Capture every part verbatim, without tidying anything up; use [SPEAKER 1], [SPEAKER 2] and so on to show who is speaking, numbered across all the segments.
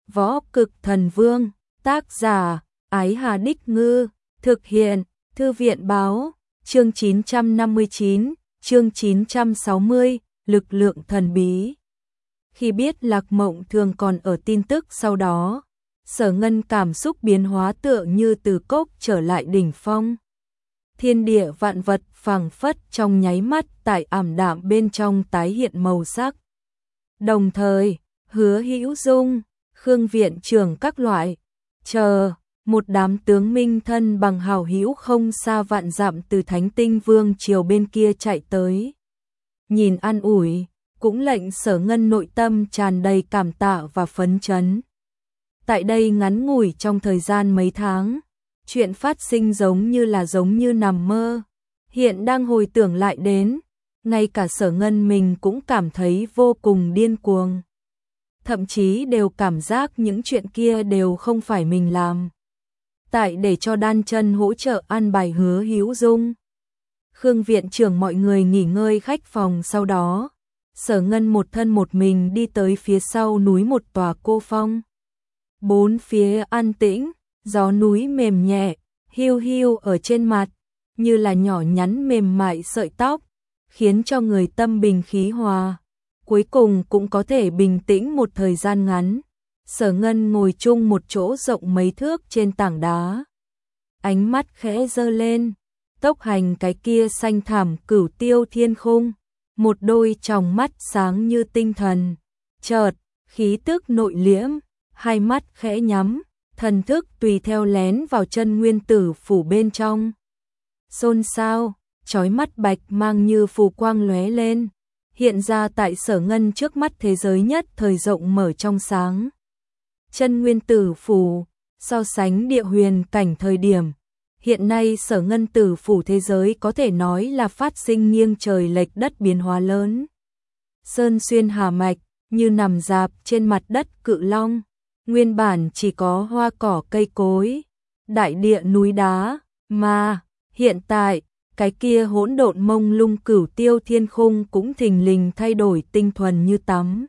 [SPEAKER 1] Võ Cực Thần Vương, tác giả, Ái Hà Đích Ngư, thực hiện, Thư viện Báo, chương chín trăm năm mươi chín, chương chín trăm sáu mươi, lực lượng thần bí. Khi biết Lạc Mộng Thường còn ở tin tức sau đó, Sở Ngân cảm xúc biến hóa tựa như từ cốc trở lại đỉnh phong. Thiên địa vạn vật phảng phất trong nháy mắt tại ảm đạm bên trong tái hiện màu sắc. Đồng thời, Hứa Hữu Dung, Khương viện trưởng các loại, chờ, một đám tướng minh thân bằng hảo hữu không xa vạn dặm từ Thánh Tinh Vương triều bên kia chạy tới. Nhìn an ủi, cũng lệnh Sở Ngân nội tâm tràn đầy cảm tạ và phấn chấn. Tại đây ngắn ngủi trong thời gian mấy tháng, chuyện phát sinh giống như là giống như nằm mơ, hiện đang hồi tưởng lại đến, ngay cả Sở Ngân mình cũng cảm thấy vô cùng điên cuồng. Thậm chí đều cảm giác những chuyện kia đều không phải mình làm. Tại để cho Đan Chân hỗ trợ an bài Hứa Hữu Dung, Khương viện trưởng mọi người nghỉ ngơi khách phòng, sau đó Sở Ngân một thân một mình đi tới phía sau núi một tòa cô phong. Bốn phía an tĩnh, gió núi mềm nhẹ, hiu hiu ở trên mặt, như là nhỏ nhắn mềm mại sợi tóc, khiến cho người tâm bình khí hòa. Cuối cùng cũng có thể bình tĩnh một thời gian ngắn. Sở Ngân ngồi chung một chỗ rộng mấy thước trên tảng đá. Ánh mắt khẽ giơ lên, tốc hành cái kia xanh thẳm cửu tiêu thiên khung, một đôi tròng mắt sáng như tinh thần. Chợt, khí tức nội liễm, hai mắt khẽ nhắm, thần thức tùy theo lén vào chân nguyên tử phủ bên trong. Xôn xao, chói mắt bạch mang như phù quang lóe lên, hiện ra tại Sở Ngân trước mắt, thế giới nhất thời rộng mở trong sáng. Chân nguyên tử phủ, so sánh địa huyền cảnh thời điểm, hiện nay Sở Ngân tử phủ thế giới có thể nói là phát sinh nghiêng trời lệch đất biến hóa lớn. Sơn xuyên hà mạch, như nằm dạp trên mặt đất cự long, nguyên bản chỉ có hoa cỏ cây cối, đại địa núi đá, mà hiện tại, cái kia hỗn độn mông lung cửu tiêu thiên khung cũng thình lình thay đổi tinh thuần như tắm.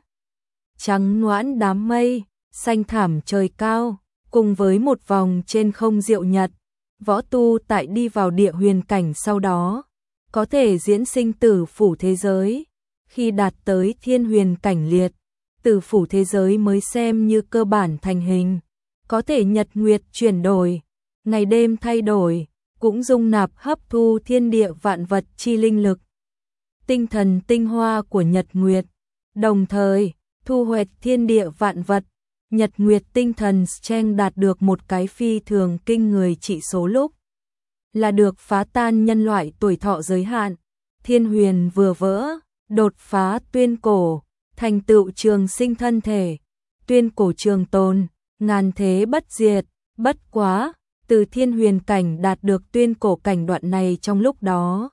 [SPEAKER 1] Trắng noãn đám mây, xanh thảm trời cao, cùng với một vòng trên không diệu nhật, võ tu tại đi vào địa huyền cảnh sau đó, có thể diễn sinh tử phủ thế giới. Khi đạt tới thiên huyền cảnh liệt, tử phủ thế giới mới xem như cơ bản thành hình, có thể nhật nguyệt chuyển đổi, ngày đêm thay đổi, cũng dung nạp hấp thu thiên địa vạn vật chi linh lực, tinh thần tinh hoa của nhật nguyệt, đồng thời thu hoạch thiên địa vạn vật. Nhật nguyệt tinh thần strength đạt được một cái phi thường kinh người trị số lúc là được phá tan nhân loại tuổi thọ giới hạn, thiên huyền vừa vỡ, đột phá tuyên cổ, thành tựu trường sinh thân thể, tuyên cổ trường tồn, ngàn thế bất diệt. Bất quá, từ thiên huyền cảnh đạt được tuyên cổ cảnh đoạn này trong lúc đó,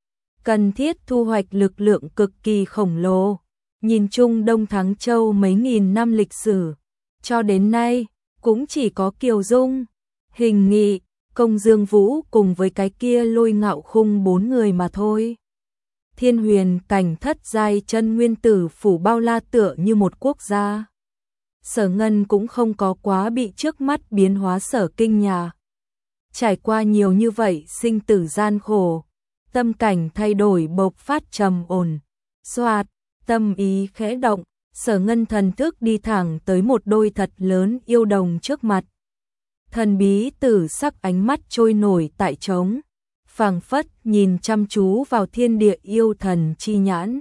[SPEAKER 1] cần thiết thu hoạch lực lượng cực kỳ khổng lồ. Nhìn chung Đông Thắng Châu mấy nghìn năm lịch sử, cho đến nay, cũng chỉ có Kiều Dung, Hình Nghị, Công Dương Vũ cùng với cái kia Lôi Ngạo Khung bốn người mà thôi. Thiên huyền cảnh thất giai chân nguyên tử phủ bao la tựa như một quốc gia. Sở Ngân cũng không có quá bị trước mắt biến hóa sở kinh nhà. Trải qua nhiều như vậy sinh tử gian khổ, tâm cảnh thay đổi bộc phát trầm ổn, xoạt, tâm ý khẽ động. Sở Ngân thần thức đi thẳng tới một đôi thật lớn yêu đồng trước mặt. Thần bí tử sắc ánh mắt trôi nổi tại trống, phảng phất nhìn chăm chú vào thiên địa yêu thần chi nhãn.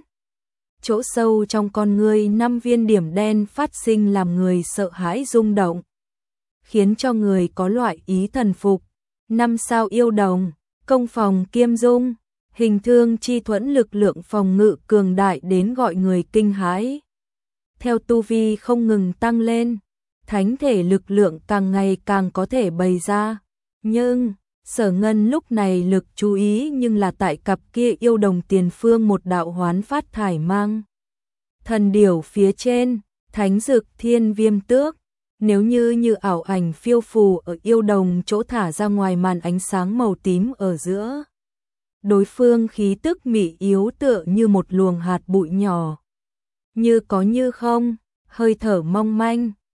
[SPEAKER 1] Chỗ sâu trong con ngươi năm viên điểm đen phát sinh làm người sợ hãi rung động, khiến cho người có loại ý thần phục. Năm sao yêu đồng, công phòng kiêm dung, hình thương chi thuẫn, lực lượng phòng ngự cường đại đến gọi người kinh hãi. Theo tu vi không ngừng tăng lên, thánh thể lực lượng càng ngày càng có thể bày ra. Nhưng, Sở Ngân lúc này lực chú ý nhưng là tại cặp kia yêu đồng tiền phương một đạo hoán phát thải mang. Thần điểu phía trên, thánh dực thiên viêm tước, nếu như như ảo ảnh phiêu phù ở yêu đồng chỗ thả ra ngoài màn ánh sáng màu tím ở giữa. Đối phương khí tức mị yếu tựa như một luồng hạt bụi nhỏ, như có như không, hơi thở mong manh,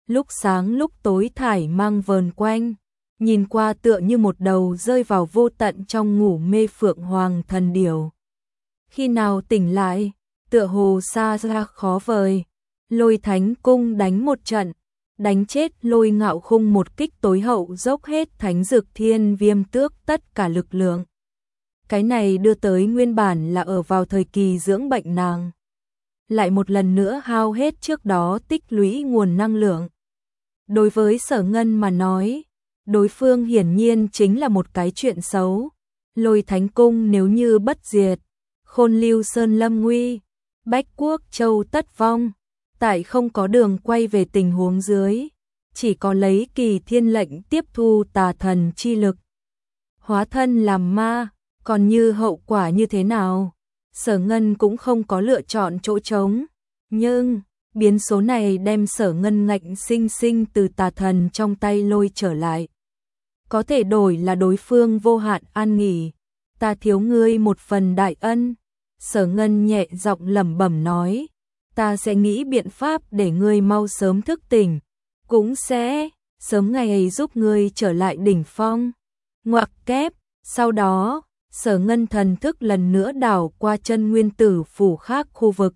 [SPEAKER 1] lúc sáng lúc tối thải mang vờn quanh, nhìn qua tựa như một đầu rơi vào vô tận trong ngủ mê phượng hoàng thần điểu. Khi nào tỉnh lại, tựa hồ xa ra khó vời, Lôi Thánh Cung đánh một trận, đánh chết Lôi Ngạo Khung một kích tối hậu, dốc hết Thánh Dực Thiên Viêm Tước tất cả lực lượng. Cái này đưa tới nguyên bản là ở vào thời kỳ dưỡng bệnh nàng, lại một lần nữa hao hết trước đó tích lũy nguồn năng lượng. Đối với Sở Ngân mà nói, đối phương hiển nhiên chính là một cái chuyện xấu. Lôi Thánh Cung nếu như bất diệt, Khôn Lưu Sơn lâm nguy, Bách Quốc Châu tất vong. Tại không có đường quay về tình huống dưới, chỉ có lấy Kỳ Thiên lệnh tiếp thu tà thần chi lực, hóa thân làm ma, còn như hậu quả như thế nào, Sở Ngân cũng không có lựa chọn chỗ trống. Nhưng biến số này đem Sở Ngân ngạnh sinh sinh từ tà thần trong tay lôi trở lại. Có thể đổi là đối phương vô hạn an nghỉ, ta thiếu ngươi một phần đại ân. Sở Ngân nhẹ giọng lẩm bẩm nói, ta sẽ nghĩ biện pháp để ngươi mau sớm thức tỉnh, cũng sẽ sớm ngày ấy giúp ngươi trở lại đỉnh phong. Ngoặc kép, sau đó, Sở Ngân thần thức lần nữa đảo qua chân nguyên tử phủ khác khu vực.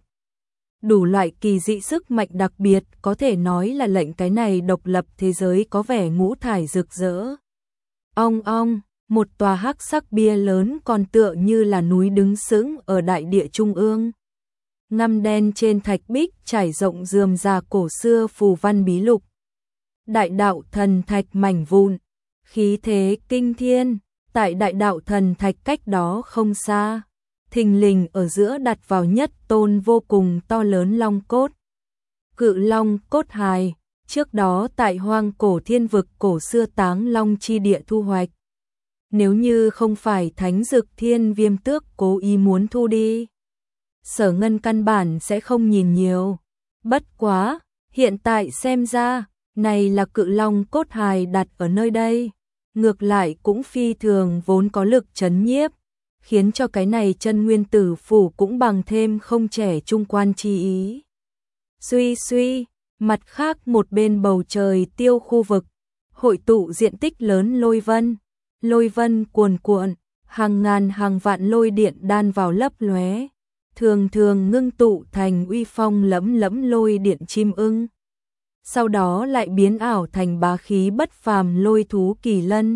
[SPEAKER 1] Đủ loại kỳ dị sức mạnh đặc biệt, có thể nói là lệnh cái này độc lập thế giới có vẻ ngũ thải rực rỡ. Ong ong, một tòa hắc sắc bia lớn còn tựa như là núi đứng sững ở đại địa trung ương. Ngăm đen trên thạch bích trải rộng rườm rà cổ xưa phù văn bí lục. Đại đạo thần thạch mảnh vụn, khí thế kinh thiên, tại đại đạo thần thạch cách đó không xa, thình lình ở giữa đặt vào nhất tôn vô cùng to lớn long cốt. Cự long cốt hài, trước đó tại hoang cổ thiên vực cổ xưa táng long chi địa thu hoạch. Nếu như không phải Thánh Dực Thiên Viêm Tước cố ý muốn thu đi, Sở Ngân căn bản sẽ không nhìn nhiều. Bất quá, hiện tại xem ra, này là cự long cốt hài đặt ở nơi đây, ngược lại cũng phi thường vốn có lực chấn nhiếp, khiến cho cái này chân nguyên tử phủ cũng bằng thêm không trẻ trung quan chi ý. Suy suy, mặt khác một bên bầu trời tiêu khu vực, hội tụ diện tích lớn lôi vân, lôi vân cuồn cuộn, hàng ngàn hàng vạn lôi điện đan vào lấp lóe, thường thường ngưng tụ thành uy phong lẫm lẫm lôi điện chim ưng. Sau đó lại biến ảo thành bá khí bất phàm lôi thú kỳ lân.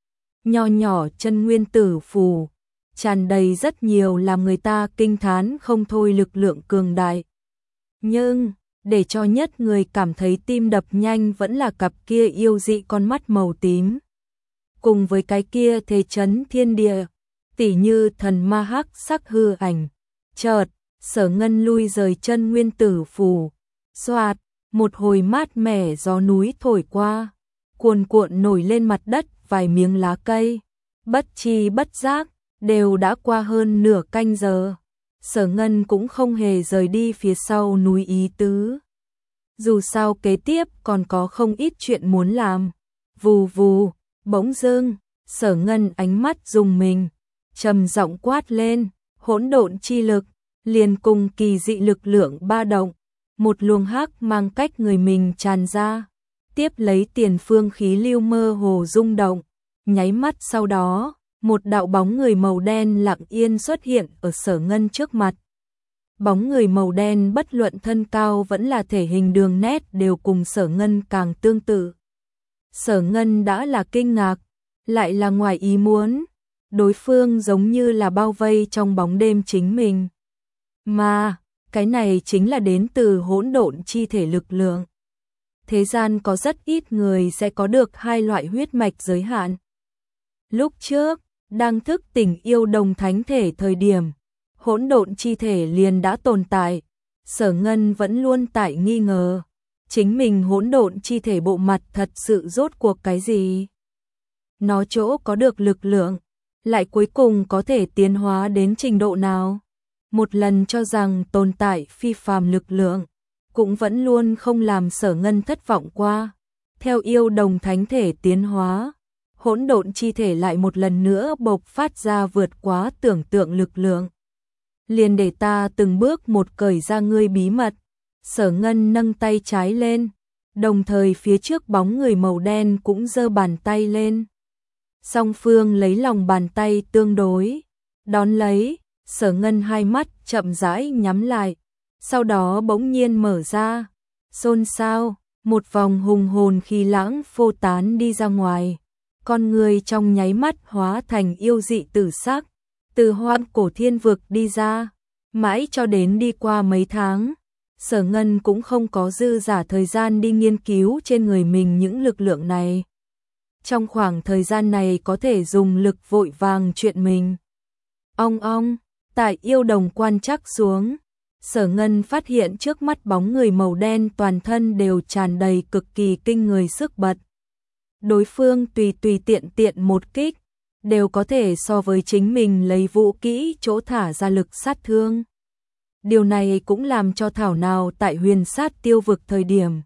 [SPEAKER 1] Nho nhỏ chân nguyên tử phù, tràn đầy rất nhiều làm người ta kinh thán không thôi lực lượng cường đại. Nhưng, để cho nhất người cảm thấy tim đập nhanh vẫn là cặp kia yêu dị con mắt màu tím. Cùng với cái kia thế chấn thiên địa, tỉ như thần ma hắc sắc hư ảnh. Chợt, Sở Ngân lui rời chân nguyên tử phù, xoạt, một hồi mát mẻ gió núi thổi qua, cuồn cuộn nổi lên mặt đất vài miếng lá cây. Bất chi bất giác, đều đã qua hơn nửa canh giờ. Sở Ngân cũng không hề rời đi phía sau núi ý tứ. Dù sao kế tiếp còn có không ít chuyện muốn làm. Vù vù, bỗng dưng, Sở Ngân ánh mắt rùng mình, trầm giọng quát lên, hỗn độn chi lực, liền cùng kỳ dị lực lượng ba động, một luồng hắc mang cách người mình tràn ra, tiếp lấy tiền phương khí lưu mơ hồ rung động, nháy mắt sau đó, một đạo bóng người màu đen lặng yên xuất hiện ở Sở Ngân trước mặt. Bóng người màu đen bất luận thân cao vẫn là thể hình đường nét đều cùng Sở Ngân càng tương tự. Sở Ngân đã là kinh ngạc, lại là ngoài ý muốn, đối phương giống như là bao vây trong bóng đêm chính mình. Mà, cái này chính là đến từ hỗn độn chi thể lực lượng. Thế gian có rất ít người sẽ có được hai loại huyết mạch giới hạn. Lúc trước, đang thức tỉnh yêu đồng thánh thể thời điểm, hỗn độn chi thể liền đã tồn tại. Sở Ngân vẫn luôn tại nghi ngờ, chính mình hỗn độn chi thể bộ mặt thật sự rốt cuộc cái gì? Nó chỗ có được lực lượng, lại cuối cùng có thể tiến hóa đến trình độ nào? Một lần cho rằng tồn tại phi phàm lực lượng, cũng vẫn luôn không làm Sở Ngân thất vọng qua. Theo yêu đồng thánh thể tiến hóa, hỗn độn chi thể lại một lần nữa bộc phát ra vượt quá tưởng tượng lực lượng. Liền để ta từng bước một cởi ra ngươi bí mật. Sở Ngân nâng tay trái lên, đồng thời phía trước bóng người màu đen cũng giơ bàn tay lên. Song phương lấy lòng bàn tay tương đối, đón lấy, Sở Ngân hai mắt chậm rãi nhắm lại, sau đó bỗng nhiên mở ra, xôn xao, một vòng hùng hồn khí lãng phô tán đi ra ngoài, con người trong nháy mắt hóa thành yêu dị tử sắc, từ hoang cổ thiên vực đi ra, mãi cho đến đi qua mấy tháng. Sở Ngân cũng không có dư giả thời gian đi nghiên cứu trên người mình những lực lượng này. Trong khoảng thời gian này có thể dùng lực vội vàng chuyện mình. Ong ong, tại yêu đồng quan trắc xuống, Sở Ngân phát hiện trước mắt bóng người màu đen toàn thân đều tràn đầy cực kỳ kinh người sức bật. Đối phương tùy tùy tiện tiện một kích, đều có thể so với chính mình lấy vũ kỹ chỗ thả ra lực sát thương. Điều này cũng làm cho thảo nào tại huyền sát tiêu vực thời điểm.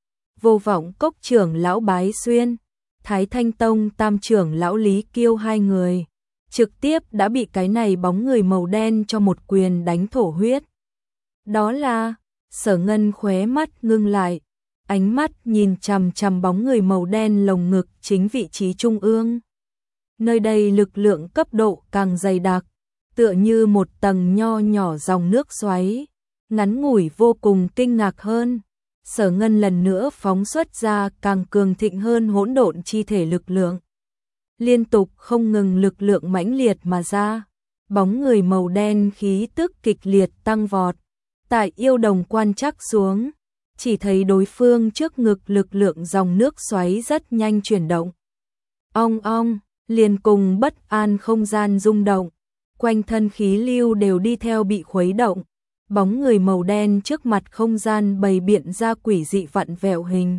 [SPEAKER 1] Vô Vọng Cốc trưởng lão Bái Xuyên, Thái Thanh Tông tam trưởng lão Lý Kiêu hai người, trực tiếp đã bị cái này bóng người màu đen cho một quyền đánh thổ huyết. Đó là, Sở Ngân khóe mắt ngưng lại, ánh mắt nhìn chằm chằm bóng người màu đen lồng ngực chính vị trí trung ương. Nơi đây lực lượng cấp độ càng dày đặc, tựa như một tầng nho nhỏ dòng nước xoáy, ngắn ngủi vô cùng kinh ngạc hơn. Sở Ngân lần nữa phóng xuất ra càng cường thịnh hơn hỗn độn chi thể lực lượng. Liên tục không ngừng lực lượng mãnh liệt mà ra, bóng người màu đen khí tức kịch liệt tăng vọt. Tại yêu đồng quan trắc xuống, chỉ thấy đối phương trước ngực lực lượng dòng nước xoáy rất nhanh chuyển động. Ong ong, liền cùng bất an không gian rung động, quanh thân khí lưu đều đi theo bị khuấy động. Bóng người màu đen trước mặt không gian bày biện ra quỷ dị vặn vẹo hình.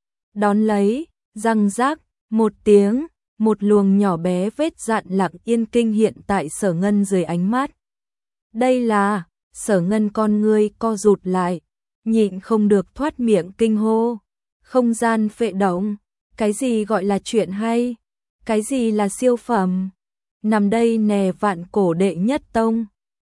[SPEAKER 1] Đón lấy, răng rác, một tiếng, một luồng nhỏ bé vết dạn lặng yên kinh hiện tại Sở Ngân dưới ánh mắt. Đây là, Sở Ngân con ngươi co rụt lại, nhịn không được thoát miệng kinh hô. Không gian phệ động, cái gì gọi là chuyện hay, cái gì là siêu phẩm. Nằm đây nè vạn cổ đệ nhất tông.